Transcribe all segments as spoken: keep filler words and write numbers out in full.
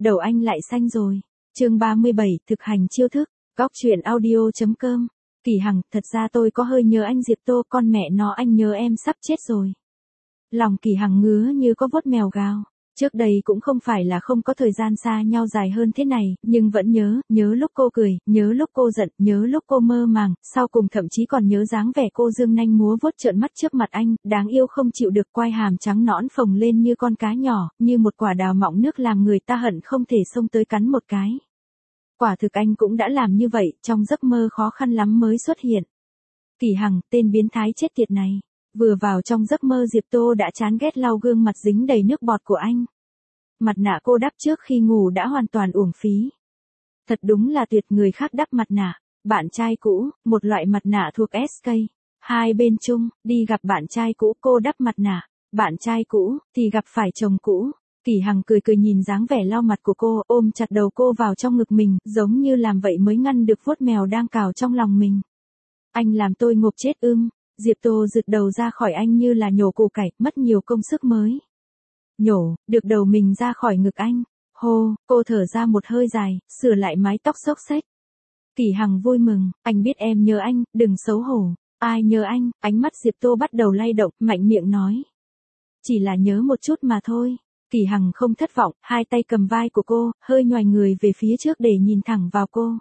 đầu anh lại xanh rồi. Chương ba mươi bảy, thực hành chiêu thức. Góc truyện audio chấm com. Kỳ Hằng, thật ra tôi có hơi nhớ anh Diệp Tô, con mẹ nó anh nhớ em sắp chết rồi. Lòng Kỳ Hằng ngứa như có vuốt mèo gào. Trước đây cũng không phải là không có thời gian xa nhau dài hơn thế này, nhưng vẫn nhớ, nhớ lúc cô cười, nhớ lúc cô giận, nhớ lúc cô mơ màng, sau cùng thậm chí còn nhớ dáng vẻ cô dương nanh múa vuốt trợn mắt trước mặt anh, đáng yêu không chịu được, quai hàm trắng nõn phồng lên như con cá nhỏ, như một quả đào mọng nước làm người ta hận không thể xông tới cắn một cái. Quả thực anh cũng đã làm như vậy, trong giấc mơ khó khăn lắm mới xuất hiện. Kỳ Hằng, tên biến thái chết tiệt này. Vừa vào trong giấc mơ Diệp Tô đã chán ghét lau gương mặt dính đầy nước bọt của anh. Mặt nạ cô đắp trước khi ngủ đã hoàn toàn uổng phí. Thật đúng là tuyệt, người khác đắp mặt nạ. Bạn trai cũ, một loại mặt nạ thuộc ét ca. Hai bên chung, đi gặp bạn trai cũ cô đắp mặt nạ. Bạn trai cũ, thì gặp phải chồng cũ. Kỳ Hằng cười cười nhìn dáng vẻ lau mặt của cô, ôm chặt đầu cô vào trong ngực mình, giống như làm vậy mới ngăn được vuốt mèo đang cào trong lòng mình. Anh làm tôi ngộp chết ưm. Diệp Tô giựt đầu ra khỏi anh như là nhổ củ cải, mất nhiều công sức mới nhổ được đầu mình ra khỏi ngực anh. Hô, cô thở ra một hơi dài, sửa lại mái tóc xốc xếch. Kỳ Hằng vui mừng, anh biết em nhớ anh, đừng xấu hổ. Ai nhớ anh? Ánh mắt Diệp Tô bắt đầu lay động, mạnh miệng nói. Chỉ là nhớ một chút mà thôi. Kỳ Hằng không thất vọng, hai tay cầm vai của cô, hơi nhoài người về phía trước để nhìn thẳng vào cô.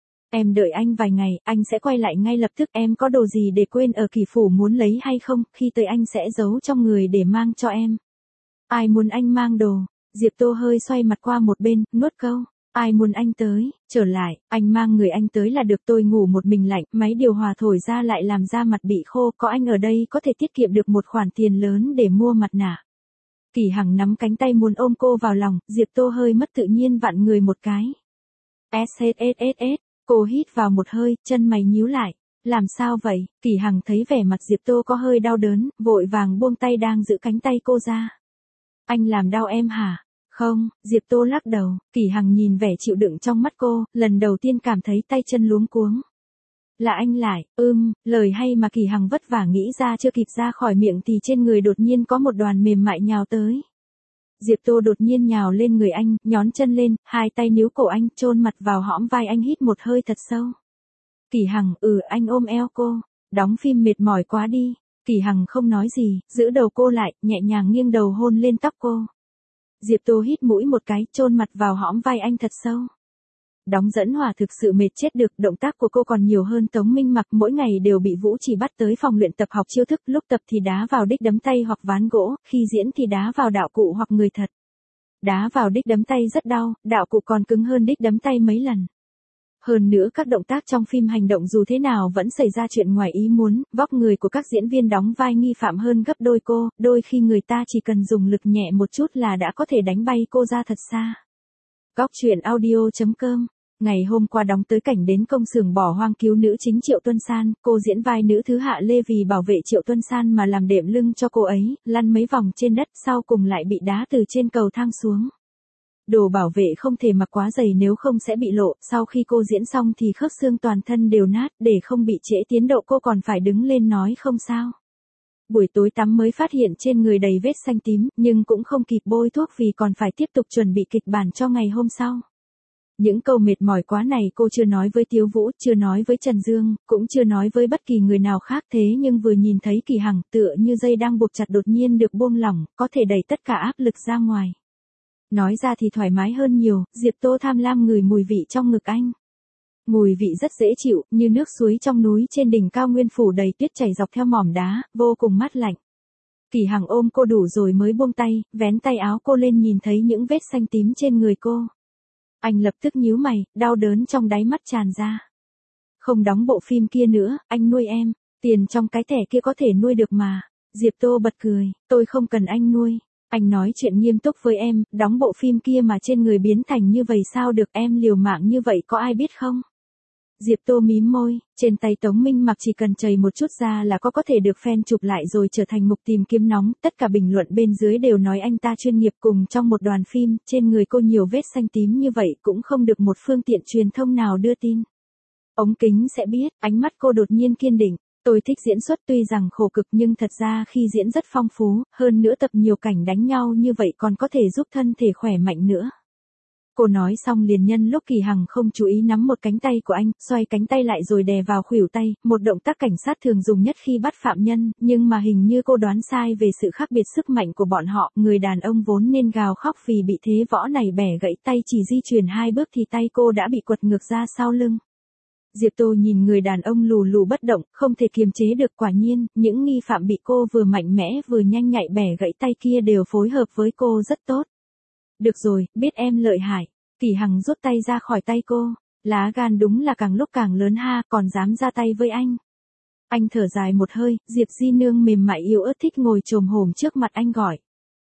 Em đợi anh vài ngày, anh sẽ quay lại ngay lập tức. Em có đồ gì để quên ở Kỳ phủ muốn lấy hay không? Khi tới anh sẽ giấu trong người để mang cho em. Ai muốn anh mang đồ? Diệp Tô hơi xoay mặt qua một bên, nuốt câu. Ai muốn anh tới? Trở lại, anh mang người anh tới là được. Tôi ngủ một mình lạnh, máy điều hòa thổi ra lại làm da mặt bị khô. Có anh ở đây có thể tiết kiệm được một khoản tiền lớn để mua mặt nạ. Kỳ Hằng nắm cánh tay muốn ôm cô vào lòng, Diệp Tô hơi mất tự nhiên vặn người một cái. Sss. Cô hít vào một hơi, chân mày nhíu lại. Làm sao vậy? Kỳ Hằng thấy vẻ mặt Diệp Tô có hơi đau đớn, vội vàng buông tay đang giữ cánh tay cô ra. Anh làm đau em hả? Không, Diệp Tô lắc đầu. Kỳ Hằng nhìn vẻ chịu đựng trong mắt cô, lần đầu tiên cảm thấy tay chân luống cuống. Là anh lại, ưm, lời hay mà Kỳ Hằng vất vả nghĩ ra chưa kịp ra khỏi miệng thì trên người đột nhiên có một đoàn mềm mại nhào tới. Diệp Tô đột nhiên nhào lên người anh, nhón chân lên, hai tay níu cổ anh, chôn mặt vào hõm vai anh, hít một hơi thật sâu. Kỳ Hằng, ừ, anh ôm eo cô. Đóng phim mệt mỏi quá đi. Kỳ Hằng không nói gì, giữ đầu cô lại, nhẹ nhàng nghiêng đầu hôn lên tóc cô. Diệp Tô hít mũi một cái, chôn mặt vào hõm vai anh thật sâu. Đóng dẫn hỏa thực sự mệt chết được, động tác của cô còn nhiều hơn Tống Minh Mặc, mỗi ngày đều bị Vũ Chỉ bắt tới phòng luyện tập học chiêu thức, lúc tập thì đá vào đích đấm tay hoặc ván gỗ, khi diễn thì đá vào đạo cụ hoặc người thật. Đá vào đích đấm tay rất đau, đạo cụ còn cứng hơn đích đấm tay mấy lần. Hơn nữa các động tác trong phim hành động dù thế nào vẫn xảy ra chuyện ngoài ý muốn, vóc người của các diễn viên đóng vai nghi phạm hơn gấp đôi cô, đôi khi người ta chỉ cần dùng lực nhẹ một chút là đã có thể đánh bay cô ra thật xa. Góc truyện audio chấm com. Ngày hôm qua đóng tới cảnh đến công xưởng bỏ hoang cứu nữ chính Triệu Tuân San, cô diễn vai nữ thứ Hạ Lê vì bảo vệ Triệu Tuân San mà làm đệm lưng cho cô ấy, lăn mấy vòng trên đất sau cùng lại bị đá từ trên cầu thang xuống. Đồ bảo vệ không thể mặc quá dày nếu không sẽ bị lộ, sau khi cô diễn xong thì khớp xương toàn thân đều nát, để không bị trễ tiến độ cô còn phải đứng lên nói không sao. Buổi tối tắm mới phát hiện trên người đầy vết xanh tím, nhưng cũng không kịp bôi thuốc vì còn phải tiếp tục chuẩn bị kịch bản cho ngày hôm sau. Những câu mệt mỏi quá này cô chưa nói với Tiếu Vũ, chưa nói với Trần Dương, cũng chưa nói với bất kỳ người nào khác, thế nhưng vừa nhìn thấy Kỳ Hằng tựa như dây đang buộc chặt đột nhiên được buông lỏng, có thể đẩy tất cả áp lực ra ngoài. Nói ra thì thoải mái hơn nhiều, Diệp Tô tham lam ngửi mùi vị trong ngực anh. Mùi vị rất dễ chịu, như nước suối trong núi trên đỉnh cao nguyên phủ đầy tuyết chảy dọc theo mỏm đá, vô cùng mát lạnh. Kỳ Hằng ôm cô đủ rồi mới buông tay, vén tay áo cô lên nhìn thấy những vết xanh tím trên người cô. Anh lập tức nhíu mày, đau đớn trong đáy mắt tràn ra. Không đóng bộ phim kia nữa, anh nuôi em, tiền trong cái thẻ kia có thể nuôi được mà. Diệp Tô bật cười, tôi không cần anh nuôi. Anh nói chuyện nghiêm túc với em, đóng bộ phim kia mà trên người biến thành như vậy sao được, em liều mạng như vậy có ai biết không? Diệp Tô mím môi, trên tay Tống Minh Mặc chỉ cần chảy một chút ra là có có thể được fan chụp lại rồi trở thành mục tìm kiếm nóng, tất cả bình luận bên dưới đều nói anh ta chuyên nghiệp. Cùng trong một đoàn phim, trên người cô nhiều vết xanh tím như vậy cũng không được một phương tiện truyền thông nào đưa tin. Ống kính sẽ biết, ánh mắt cô đột nhiên kiên định. Tôi thích diễn xuất tuy rằng khổ cực nhưng thật ra khi diễn rất phong phú, hơn nữa tập nhiều cảnh đánh nhau như vậy còn có thể giúp thân thể khỏe mạnh nữa. Cô nói xong liền nhân lúc Kỳ Hằng không chú ý nắm một cánh tay của anh, xoay cánh tay lại rồi đè vào khuỷu tay, một động tác cảnh sát thường dùng nhất khi bắt phạm nhân, nhưng mà hình như cô đoán sai về sự khác biệt sức mạnh của bọn họ, người đàn ông vốn nên gào khóc vì bị thế võ này bẻ gãy tay, chỉ di chuyển hai bước thì tay cô đã bị quật ngược ra sau lưng. Diệp Tô nhìn người đàn ông lù lù bất động, không thể kiềm chế được, quả nhiên, những nghi phạm bị cô vừa mạnh mẽ vừa nhanh nhạy bẻ gãy tay kia đều phối hợp với cô rất tốt. Được rồi, biết em lợi hại. Kỳ Hằng rút tay ra khỏi tay cô. Lá gan đúng là càng lúc càng lớn ha, còn dám ra tay với anh. Anh thở dài một hơi, Diệp Di Nương mềm mại yếu ớt thích ngồi chồm hổm trước mặt anh gọi.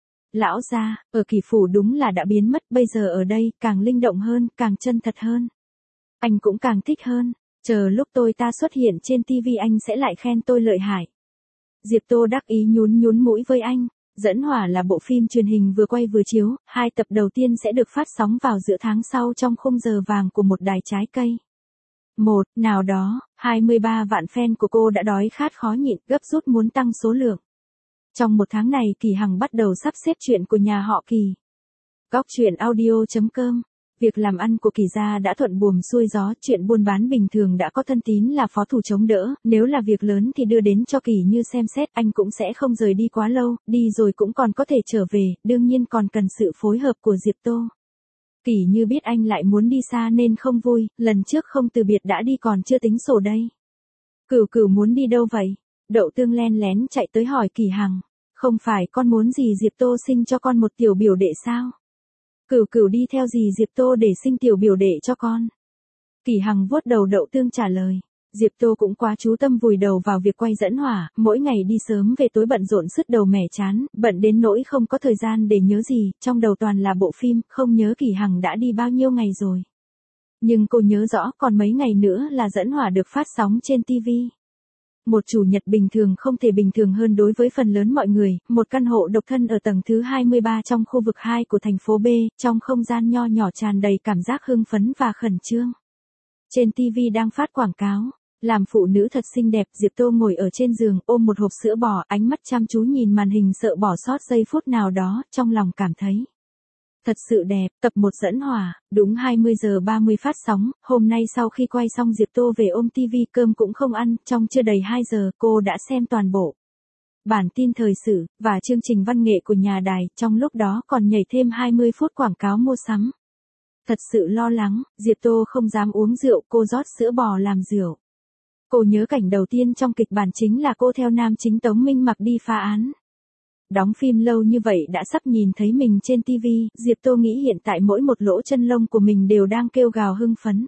Lão gia, ở Kỳ phủ đúng là đã biến mất, bây giờ ở đây, càng linh động hơn, càng chân thật hơn. Anh cũng càng thích hơn, chờ lúc tôi ta xuất hiện trên tivi anh sẽ lại khen tôi lợi hại. Diệp Tô đắc ý nhún nhún mũi với anh. Dẫn Hỏa là bộ phim truyền hình vừa quay vừa chiếu, hai tập đầu tiên sẽ được phát sóng vào giữa tháng sau trong khung giờ vàng của một đài trái cây. Một, nào đó, hai mươi ba vạn fan của cô đã đói khát khó nhịn, gấp rút muốn tăng số lượng. Trong một tháng này Kỳ Hằng bắt đầu sắp xếp chuyện của nhà họ Kỳ. Góc truyện audio chấm com. Việc làm ăn của Kỳ gia đã thuận buồm xuôi gió, chuyện buôn bán bình thường đã có Thân Tín là phó thủ chống đỡ, nếu là việc lớn thì đưa đến cho Kỳ Như xem xét, anh cũng sẽ không rời đi quá lâu, đi rồi cũng còn có thể trở về, đương nhiên còn cần sự phối hợp của Diệp Tô. Kỳ Như biết anh lại muốn đi xa nên không vui, lần trước không từ biệt đã đi còn chưa tính sổ đây. Cửu Cửu muốn đi đâu vậy? Đậu Tương len lén chạy tới hỏi Kỳ Hằng. Không phải con muốn gì Diệp Tô sinh cho con một tiểu biểu đệ sao? Cửu Cửu đi theo gì Diệp Tô để sinh tiểu biểu đệ cho con? Kỳ Hằng vuốt đầu Đậu Tương trả lời. Diệp Tô cũng quá chú tâm vùi đầu vào việc quay Dẫn Hỏa, mỗi ngày đi sớm về tối bận rộn sứt đầu mẻ chán, bận đến nỗi không có thời gian để nhớ gì, trong đầu toàn là bộ phim, không nhớ Kỳ Hằng đã đi bao nhiêu ngày rồi. Nhưng cô nhớ rõ còn mấy ngày nữa là Dẫn Hỏa được phát sóng trên tivi. Một chủ nhật bình thường không thể bình thường hơn đối với phần lớn mọi người, một căn hộ độc thân ở tầng thứ hai mươi ba trong khu vực hai của thành phố B, trong không gian nho nhỏ tràn đầy cảm giác hưng phấn và khẩn trương. Trên tivi đang phát quảng cáo, làm phụ nữ thật xinh đẹp, Diệp Tô ngồi ở trên giường ôm một hộp sữa bò, ánh mắt chăm chú nhìn màn hình sợ bỏ sót giây phút nào đó, trong lòng cảm thấy thật sự đẹp. Tập một Dẫn Hỏa, đúng hai mươi giờ ba mươi phát sóng, hôm nay sau khi quay xong Diệp Tô về ôm tivi, cơm cũng không ăn, trong chưa đầy hai giờ cô đã xem toàn bộ bản tin thời sự và chương trình văn nghệ của nhà đài, trong lúc đó còn nhảy thêm hai mươi phút quảng cáo mua sắm. Thật sự lo lắng, Diệp Tô không dám uống rượu, cô rót sữa bò làm rượu. Cô nhớ cảnh đầu tiên trong kịch bản chính là cô theo nam chính Tống Minh Mặc đi phá án. Đóng phim lâu như vậy đã sắp nhìn thấy mình trên tivi, Diệp Tô nghĩ hiện tại mỗi một lỗ chân lông của mình đều đang kêu gào hưng phấn.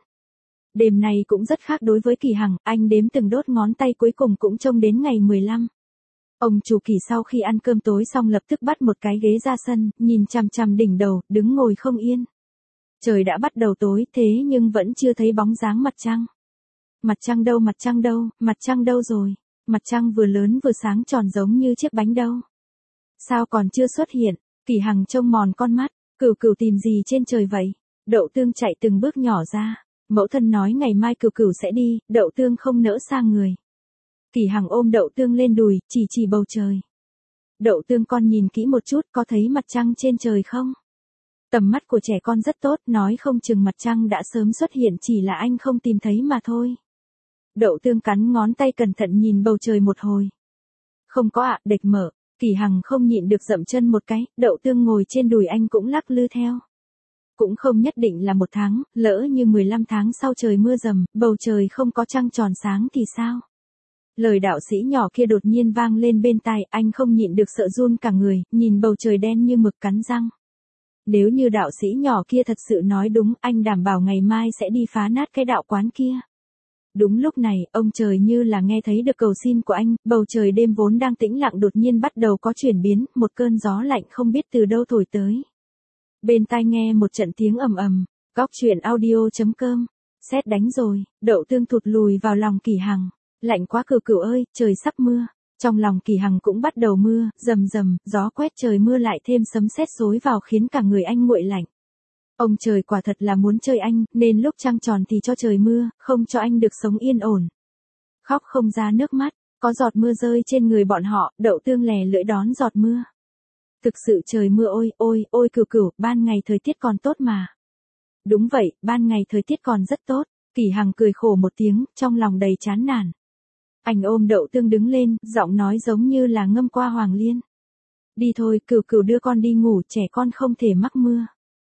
Đêm này cũng rất khác đối với Kỳ Hằng, anh đếm từng đốt ngón tay cuối cùng cũng trông đến ngày mười lăm. Ông chủ Kỳ sau khi ăn cơm tối xong lập tức bắt một cái ghế ra sân, nhìn chằm chằm đỉnh đầu, đứng ngồi không yên. Trời đã bắt đầu tối thế nhưng vẫn chưa thấy bóng dáng mặt trăng. Mặt trăng đâu, mặt trăng đâu, mặt trăng đâu rồi? Mặt trăng vừa lớn vừa sáng tròn giống như chiếc bánh đâu. Sao còn chưa xuất hiện? Kỳ Hằng trông mòn con mắt, Cửu Cửu tìm gì trên trời vậy? Đậu Tương chạy từng bước nhỏ ra. Mẫu thân nói ngày mai Cửu Cửu sẽ đi, Đậu Tương không nỡ xa người. Kỳ Hằng ôm Đậu Tương lên đùi, chỉ chỉ bầu trời. Đậu Tương con nhìn kỹ một chút, có thấy mặt trăng trên trời không? Tầm mắt của trẻ con rất tốt, nói không chừng mặt trăng đã sớm xuất hiện, chỉ là anh không tìm thấy mà thôi. Đậu Tương cắn ngón tay cẩn thận nhìn bầu trời một hồi. Không có ạ, à, đệch mở. Kỳ Hằng không nhịn được dậm chân một cái, Đậu Tương ngồi trên đùi anh cũng lắc lư theo. Cũng không nhất định là một tháng, lỡ như mười lăm tháng sau trời mưa rầm, bầu trời không có trăng tròn sáng thì sao? Lời đạo sĩ nhỏ kia đột nhiên vang lên bên tai, anh không nhịn được sợ run cả người, nhìn bầu trời đen như mực cắn răng. Nếu như đạo sĩ nhỏ kia thật sự nói đúng, anh đảm bảo ngày mai sẽ đi phá nát cái đạo quán kia. Đúng lúc này, ông trời như là nghe thấy được cầu xin của anh, bầu trời đêm vốn đang tĩnh lặng đột nhiên bắt đầu có chuyển biến, một cơn gió lạnh không biết từ đâu thổi tới. Bên tai nghe một trận tiếng ầm ầm, góc truyện audio chấm com, sét đánh rồi, Đậu Tương thụt lùi vào lòng Kỳ Hằng, lạnh quá Cửu Cửu ơi, trời sắp mưa. Trong lòng Kỳ Hằng cũng bắt đầu mưa, rầm rầm, gió quét trời mưa lại thêm sấm sét xối vào khiến cả người anh nguội lạnh. Ông trời quả thật là muốn chơi anh, nên lúc trăng tròn thì cho trời mưa, không cho anh được sống yên ổn. Khóc không ra nước mắt, có giọt mưa rơi trên người bọn họ, Đậu Tương lè lưỡi đón giọt mưa. Thực sự trời mưa ôi, ôi, ôi Cửu Cửu, ban ngày thời tiết còn tốt mà. Đúng vậy, ban ngày thời tiết còn rất tốt. Kỳ Hằng cười khổ một tiếng, trong lòng đầy chán nản. Anh ôm Đậu Tương đứng lên, giọng nói giống như là ngâm qua Hoàng Liên. Đi thôi, Cửu Cửu đưa con đi ngủ, trẻ con không thể mắc mưa.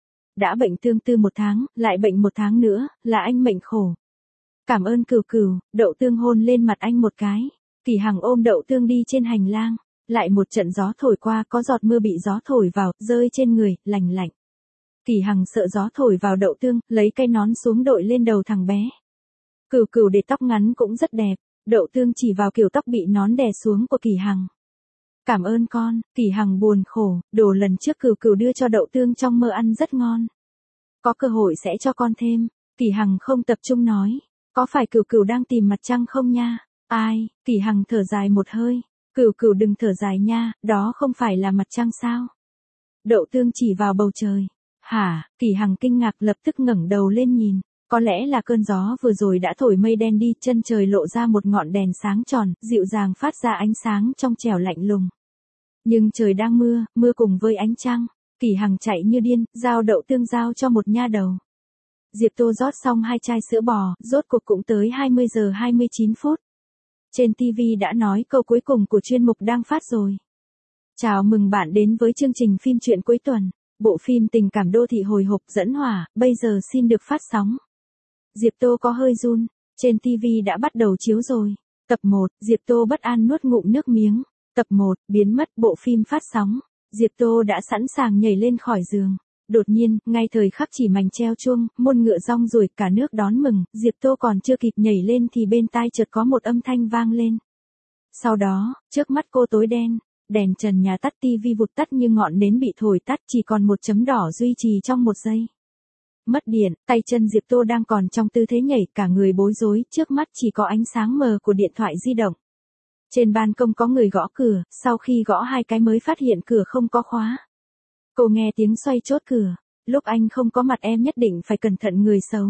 Đã bệnh tương tư một tháng, lại bệnh một tháng nữa, là anh mệnh khổ. Cảm ơn Cửu Cửu. Đậu Tương hôn lên mặt anh một cái. Kỳ Hằng ôm Đậu Tương đi trên hành lang. Lại một trận gió thổi qua, có giọt mưa bị gió thổi vào, rơi trên người, lành lạnh. Kỳ Hằng sợ gió thổi vào Đậu Tương, lấy cây nón xuống đội lên đầu thằng bé. Cửu Cửu để tóc ngắn cũng rất đẹp. Đậu Tương chỉ vào kiểu tóc bị nón đè xuống của Kỳ Hằng. Cảm ơn con. Kỳ Hằng buồn khổ, đồ lần trước Cửu Cửu đưa cho Đậu Tương trong mơ ăn rất ngon. Có cơ hội sẽ cho con thêm. Kỳ Hằng không tập trung nói. Có phải Cửu Cửu đang tìm mặt trăng không nha? Ai? Kỳ Hằng thở dài một hơi. Cửu Cửu đừng thở dài nha, đó không phải là mặt trăng sao? Đậu Tương chỉ vào bầu trời. Hả? Kỳ Hằng kinh ngạc lập tức ngẩng đầu lên nhìn. Có lẽ là cơn gió vừa rồi đã thổi mây đen đi, chân trời lộ ra một ngọn đèn sáng tròn, dịu dàng phát ra ánh sáng trong trẻo lạnh lùng. Nhưng trời đang mưa, mưa cùng với ánh trăng. Kỳ Hằng chạy như điên, giao Đậu Tương giao cho một nha đầu. Diệp Tô rót xong hai chai sữa bò, rốt cuộc cũng tới hai mươi giờ hai mươi chín phút. Trên ti vi đã nói câu cuối cùng của chuyên mục đang phát rồi. Chào mừng bạn đến với chương trình phim truyện cuối tuần. Bộ phim tình cảm đô thị hồi hộp dẫn hỏa, bây giờ xin được phát sóng. Diệp Tô có hơi run, trên ti vi đã bắt đầu chiếu rồi. Tập một, Diệp Tô bất an nuốt ngụm nước miếng. Tập một, biến mất, bộ phim phát sóng. Diệp Tô đã sẵn sàng nhảy lên khỏi giường. Đột nhiên, ngay thời khắc chỉ mảnh treo chuông, môn ngựa rong ruổi, cả nước đón mừng, Diệp Tô còn chưa kịp nhảy lên thì bên tai chợt có một âm thanh vang lên. Sau đó, trước mắt cô tối đen, đèn trần nhà tắt, tivi vụt tắt như ngọn nến bị thổi tắt, chỉ còn một chấm đỏ duy trì trong một giây. Mất điện, tay chân Diệp Tô đang còn trong tư thế nhảy, cả người bối rối, trước mắt chỉ có ánh sáng mờ của điện thoại di động. Trên ban công có người gõ cửa, sau khi gõ hai cái mới phát hiện cửa không có khóa. Cô nghe tiếng xoay chốt cửa. Lúc anh không có mặt em nhất định phải cẩn thận người xấu.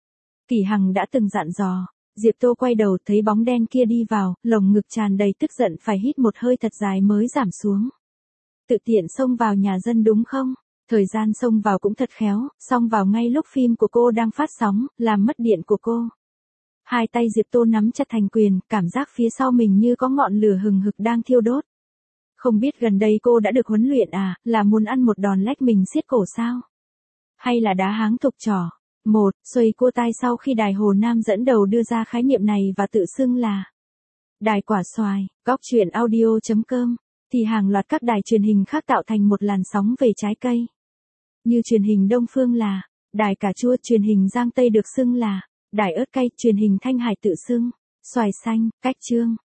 Kỳ Hằng đã từng dặn dò. Diệp Tô quay đầu thấy bóng đen kia đi vào, lồng ngực tràn đầy tức giận phải hít một hơi thật dài mới giảm xuống. Tự tiện xông vào nhà dân đúng không? Thời gian xông vào cũng thật khéo, xông vào ngay lúc phim của cô đang phát sóng, làm mất điện của cô. Hai tay Diệp Tô nắm chặt thành quyền, cảm giác phía sau mình như có ngọn lửa hừng hực đang thiêu đốt. Không biết gần đây cô đã được huấn luyện à, là muốn ăn một đòn lách mình xiết cổ sao? Hay là đá háng thục trò? Một, xoay cua tai sau khi đài Hồ Nam dẫn đầu đưa ra khái niệm này và tự xưng là đài quả xoài, góc truyện audio chấm com, thì hàng loạt các đài truyền hình khác tạo thành một làn sóng về trái cây. Như truyền hình Đông Phương là đài cà chua, truyền hình Giang Tây được xưng là đài ớt cay, truyền hình Thanh Hải tự xưng xoài xanh, cách chương.